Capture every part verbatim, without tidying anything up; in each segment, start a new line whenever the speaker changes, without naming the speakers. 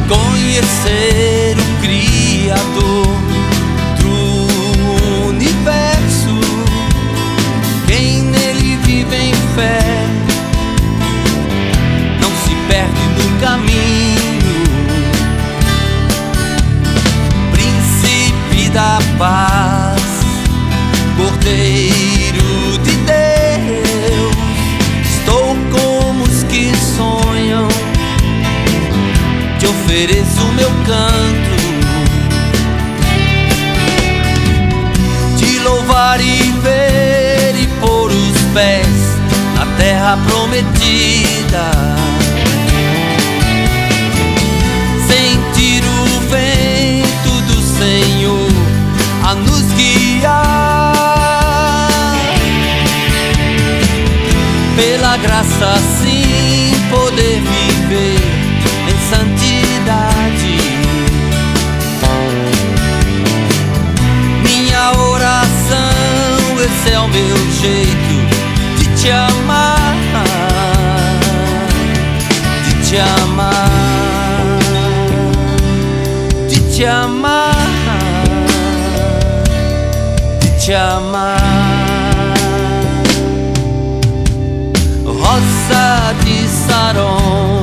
conhecer o Criador do universo, quem nele vive em fé não se perde no caminho. Príncipe da paz, Cordeiro de Deus, estou como os que sonham, te ofereço o meu canto, te louvar e ver e pôr os pés na terra prometida, sentir o vento do Senhor a nos guiar, pela graça sim poder viver em santidade. Minha oração, esse é o meu jeito de te amar, de te amar, de te amar, de te amar. Rosa de Saron,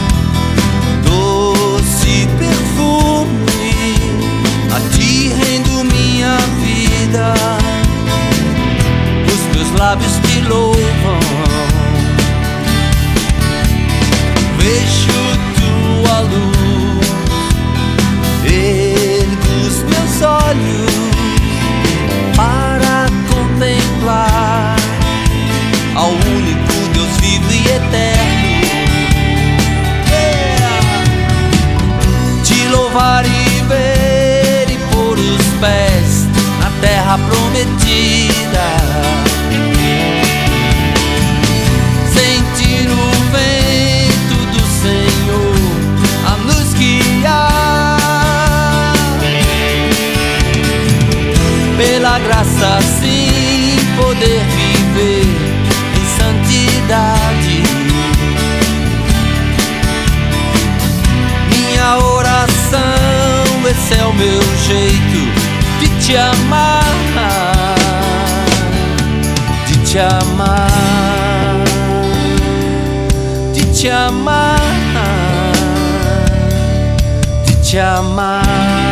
doce perfume, a ti rendo minha vida, os meus lábios te louvam. Vejo tua luz, ergo os meus olhos para contemplar ao único Deus vivo e eterno. Yeah! Te louvar e ver e pôr os pés na terra prometida, sentir o vento do Senhor a nos guiar, pela graça sim poder viver em santidade. Minha oração, esse é o meu jeito de te amar, de te amar, de te amar, de te amar.